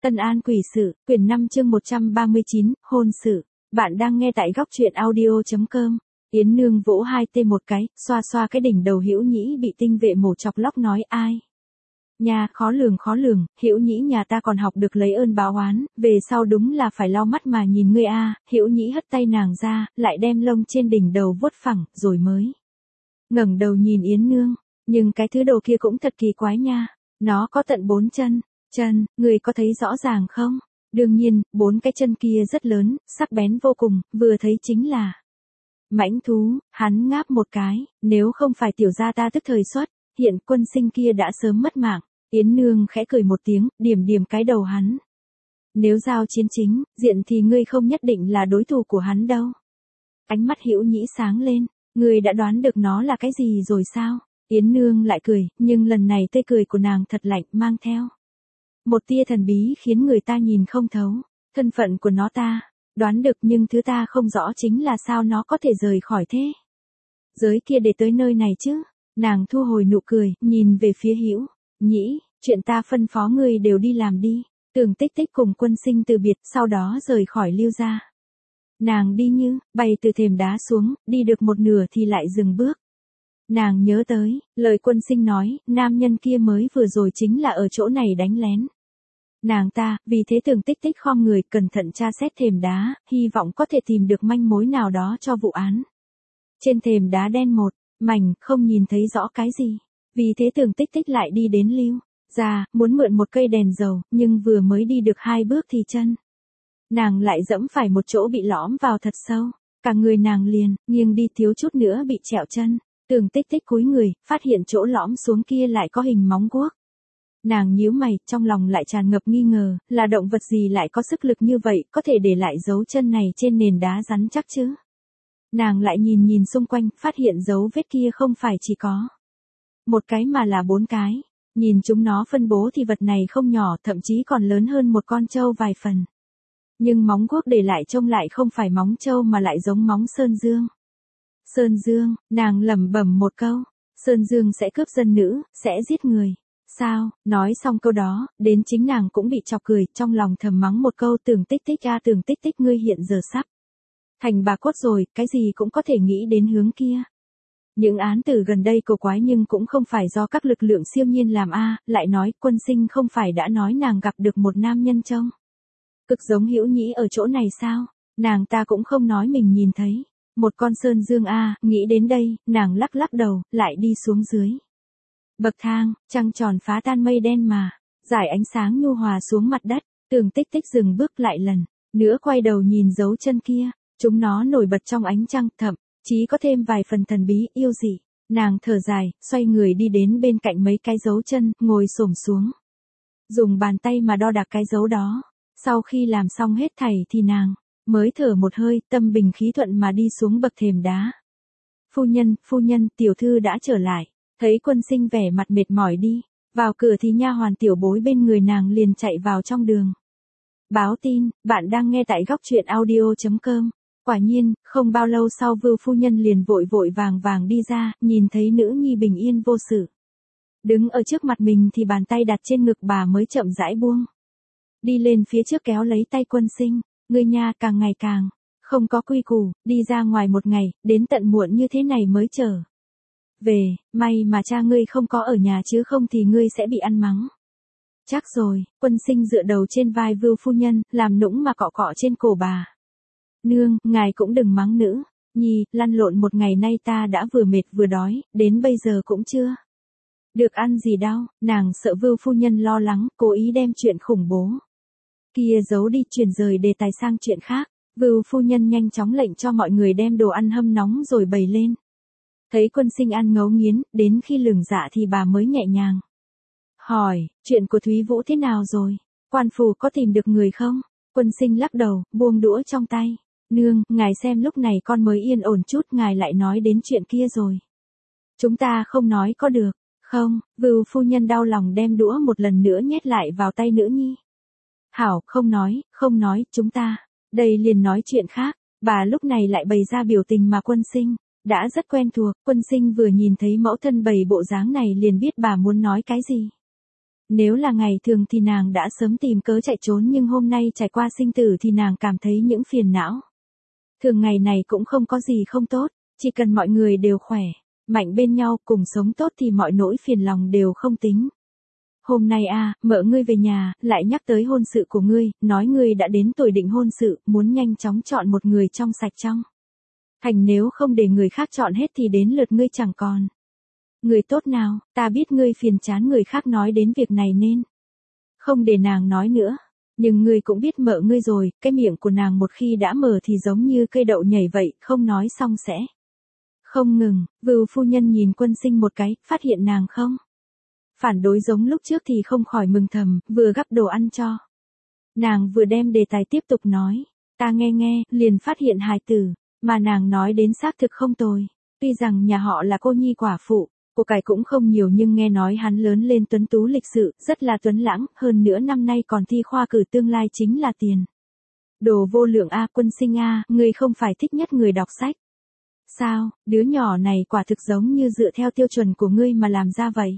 Tân An quỷ sự, quyển 5 chương 139, hôn sự. Bạn đang nghe tại góc truyện audio.com. Yến Nương vỗ hai tê một cái, xoa xoa cái đỉnh đầu Hữu Nhĩ bị tinh vệ mổ chọc lóc nói ai. Nhà khó lường, Hữu Nhĩ nhà ta còn học được lấy ơn báo oán, về sau đúng là phải lau mắt mà nhìn ngươi a. Hữu Nhĩ hất tay nàng ra, lại đem lông trên đỉnh đầu vuốt phẳng, rồi mới ngẩng đầu nhìn Yến Nương, nhưng cái thứ đồ kia cũng thật kỳ quái nha, nó có tận 4 chân. Chân, người có thấy rõ ràng không? Đương nhiên, 4 cái chân kia rất lớn, sắc bén vô cùng, vừa thấy chính là mãnh thú. Hắn ngáp một cái, nếu không phải tiểu gia ta tức thời xuất, hiện quân sinh kia đã sớm mất mạng. Yến Nương khẽ cười một tiếng, điểm cái đầu hắn. Nếu giao chiến chính, diện thì ngươi không nhất định là đối thủ của hắn đâu. Ánh mắt Hữu Nhĩ sáng lên, ngươi đã đoán được nó là cái gì rồi sao? Yến Nương lại cười, nhưng lần này tê cười của nàng thật lạnh, mang theo một tia thần bí khiến người ta nhìn không thấu. Thân phận của nó ta đoán được, nhưng thứ ta không rõ chính là sao nó có thể rời khỏi thế giới kia để tới nơi này chứ. Nàng thu hồi nụ cười, nhìn về phía Hữu Nhĩ, chuyện ta phân phó ngươi đều đi làm đi. Tưởng Tích Tích cùng quân sinh từ biệt, sau đó rời khỏi Lưu gia. Nàng đi như bay từ thềm đá xuống, đi được một nửa thì lại dừng bước. Nàng nhớ tới lời quân sinh nói, nam nhân kia mới vừa rồi chính là ở chỗ này đánh lén nàng ta. Vì thế Tưởng Tích Tích khom người cẩn thận tra xét thềm đá, hy vọng có thể tìm được manh mối nào đó cho vụ án. Trên thềm đá đen một mảnh, không nhìn thấy rõ cái gì. Vì thế Tưởng Tích Tích lại đi đến Lưu gia, muốn mượn một cây đèn dầu, nhưng vừa mới đi được 2 bước thì chân nàng lại dẫm phải một chỗ bị lõm vào thật sâu. Cả người nàng liền nghiêng đi, thiếu chút nữa bị trẹo chân. Tưởng Tích Tích cúi người, phát hiện chỗ lõm xuống kia lại có hình móng guốc. Nàng nhíu mày, trong lòng lại tràn ngập nghi ngờ, là động vật gì lại có sức lực như vậy, có thể để lại dấu chân này trên nền đá rắn chắc chứ. Nàng lại nhìn xung quanh, phát hiện dấu vết kia không phải chỉ có một cái mà là 4 cái. Nhìn chúng nó phân bố thì vật này không nhỏ, thậm chí còn lớn hơn một con trâu vài phần. Nhưng móng guốc để lại trông lại không phải móng trâu mà lại giống móng sơn dương. Sơn Dương, nàng lẩm bẩm một câu, Sơn Dương sẽ cướp dân nữ, sẽ giết người. Sao? Nói xong câu đó, đến chính nàng cũng bị chọc cười, trong lòng thầm mắng một câu. Tưởng Tích Tích a, Tưởng Tích Tích, ngươi hiện giờ sắp thành bà cốt rồi, cái gì cũng có thể nghĩ đến hướng kia. Những án tử gần đây cổ quái nhưng cũng không phải do các lực lượng siêu nhiên làm a. Lại nói, quân sinh không phải đã nói nàng gặp được một nam nhân trông cực giống Hữu Nhĩ ở chỗ này sao? Nàng ta cũng không nói mình nhìn thấy một con sơn dương a. Nghĩ đến đây, nàng lắc đầu, lại đi xuống dưới bậc thang. Trăng tròn phá tan mây đen mà giải ánh sáng nhu hòa xuống mặt đất. Tưởng Tích Tích dừng bước lại lần nữa, quay đầu nhìn dấu chân kia, chúng nó nổi bật trong ánh trăng, thậm chí có thêm vài phần thần bí yêu dị. Nàng thở dài, xoay người đi đến bên cạnh mấy cái dấu chân, ngồi xổm xuống, dùng bàn tay mà đo đạc cái dấu đó. Sau khi làm xong hết thảy thì nàng mới thở một hơi, tâm bình khí thuận mà đi xuống bậc thềm đá. Phu nhân, tiểu thư đã trở lại. Thấy quân sinh vẻ mặt mệt mỏi đi vào cửa thì nha hoàn Tiểu Bối bên người nàng liền chạy vào trong đường báo tin. Bạn đang nghe tại góc truyện audio.com. Quả nhiên, không bao lâu sau Vưu phu nhân liền vội vàng đi ra, nhìn thấy nữ nhi bình yên vô sự đứng ở trước mặt mình thì bàn tay đặt trên ngực bà mới chậm rãi buông. Đi lên phía trước kéo lấy tay quân sinh, ngươi nha, càng ngày càng không có quy củ, đi ra ngoài một ngày, đến tận muộn như thế này mới trở về, may mà cha ngươi không có ở nhà chứ không thì ngươi sẽ bị ăn mắng. Chắc rồi. Quân sinh dựa đầu trên vai Vưu phu nhân, làm nũng mà cọ cọ trên cổ bà. Nương, ngài cũng đừng mắng nữ nhi, lăn lộn một ngày nay ta đã vừa mệt vừa đói, đến bây giờ cũng chưa được ăn gì đâu. Nàng sợ Vưu phu nhân lo lắng, cố ý đem chuyện khủng bố kia giấu đi, chuyển rời đề tài sang chuyện khác. Vưu phu nhân nhanh chóng lệnh cho mọi người đem đồ ăn hâm nóng rồi bày lên. Thấy quân sinh ăn ngấu nghiến, đến khi lửng dạ thì bà mới nhẹ nhàng hỏi, chuyện của Thúy Vũ thế nào rồi? Quan phủ có tìm được người không? Quân sinh lắc đầu, buông đũa trong tay. Nương, ngài xem lúc này con mới yên ổn chút, ngài lại nói đến chuyện kia rồi. Chúng ta không nói có được không? Vưu phu nhân đau lòng đem đũa một lần nữa nhét lại vào tay nữ nhi. Hảo, không nói, chúng ta đây liền nói chuyện khác. Bà lúc này lại bày ra biểu tình mà quân sinh đã rất quen thuộc. Quân sinh vừa nhìn thấy mẫu thân bày bộ dáng này liền biết bà muốn nói cái gì. Nếu là ngày thường thì nàng đã sớm tìm cớ chạy trốn, nhưng hôm nay trải qua sinh tử thì nàng cảm thấy những phiền não. Thường ngày này cũng không có gì không tốt, chỉ cần mọi người đều khỏe, mạnh bên nhau cùng sống tốt thì mọi nỗi phiền lòng đều không tính. Hôm nay mợ ngươi về nhà, lại nhắc tới hôn sự của ngươi, nói ngươi đã đến tuổi định hôn sự, muốn nhanh chóng chọn một người trong sạch trong. Thành nếu không để người khác chọn hết thì đến lượt ngươi chẳng còn. Người tốt nào, ta biết ngươi phiền chán người khác nói đến việc này nên không để nàng nói nữa. Nhưng ngươi cũng biết mợ ngươi rồi, cái miệng của nàng một khi đã mở thì giống như cây đậu nhảy vậy, không nói xong sẽ không ngừng. Vưu phu nhân nhìn Quân Sinh một cái, phát hiện nàng không phản đối giống lúc trước thì không khỏi mừng thầm, vừa gắp đồ ăn cho nàng vừa đem đề tài tiếp tục nói. Ta nghe, liền phát hiện hài tử mà nàng nói đến xác thực không tồi. Tuy rằng nhà họ là cô nhi quả phụ, của cải cũng không nhiều, nhưng nghe nói hắn lớn lên tuấn tú lịch sự, rất là tuấn lãng, hơn nữa năm nay còn thi khoa cử, tương lai chính là tiền đồ vô lượng. Quân Sinh ngươi không phải thích nhất người đọc sách sao? Đứa nhỏ này quả thực giống như dựa theo tiêu chuẩn của ngươi mà làm ra vậy.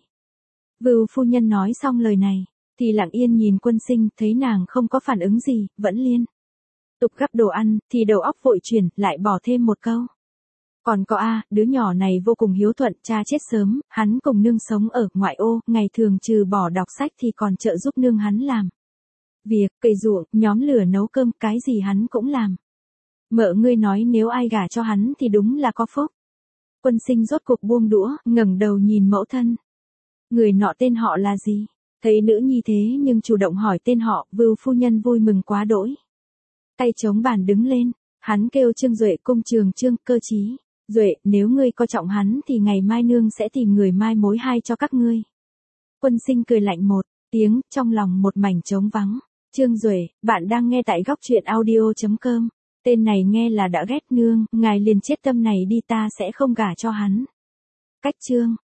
Vưu phu nhân nói xong lời này thì lặng yên nhìn Quân Sinh, thấy nàng không có phản ứng gì, vẫn liên tục gắp đồ ăn, thì đầu óc vội chuyển, lại bỏ thêm một câu. Còn có đứa nhỏ này vô cùng hiếu thuận, cha chết sớm, hắn cùng nương sống ở ngoại ô, ngày thường trừ bỏ đọc sách thì còn trợ giúp nương hắn làm việc, cày ruộng, nhóm lửa nấu cơm, cái gì hắn cũng làm. Mợ ngươi nói nếu ai gả cho hắn thì đúng là có phúc. Quân Sinh rốt cuộc buông đũa, ngẩng đầu nhìn mẫu thân. Người nọ tên họ là gì? Thấy nữ nhi thế nhưng chủ động hỏi tên họ, Vưu phu nhân vui mừng quá đỗi. Tay chống bàn đứng lên, hắn kêu Trương Duệ, cung trường Trương, cơ trí. Duệ, nếu ngươi coi trọng hắn thì ngày mai nương sẽ tìm người mai mối hai cho các ngươi. Quân Sinh cười lạnh một tiếng, trong lòng một mảnh trống vắng. Trương Duệ, bạn đang nghe tại góc truyện audio.com. Tên này nghe là đã ghét nương, ngài liền chết tâm này đi, ta sẽ không gả cho hắn. Cách chương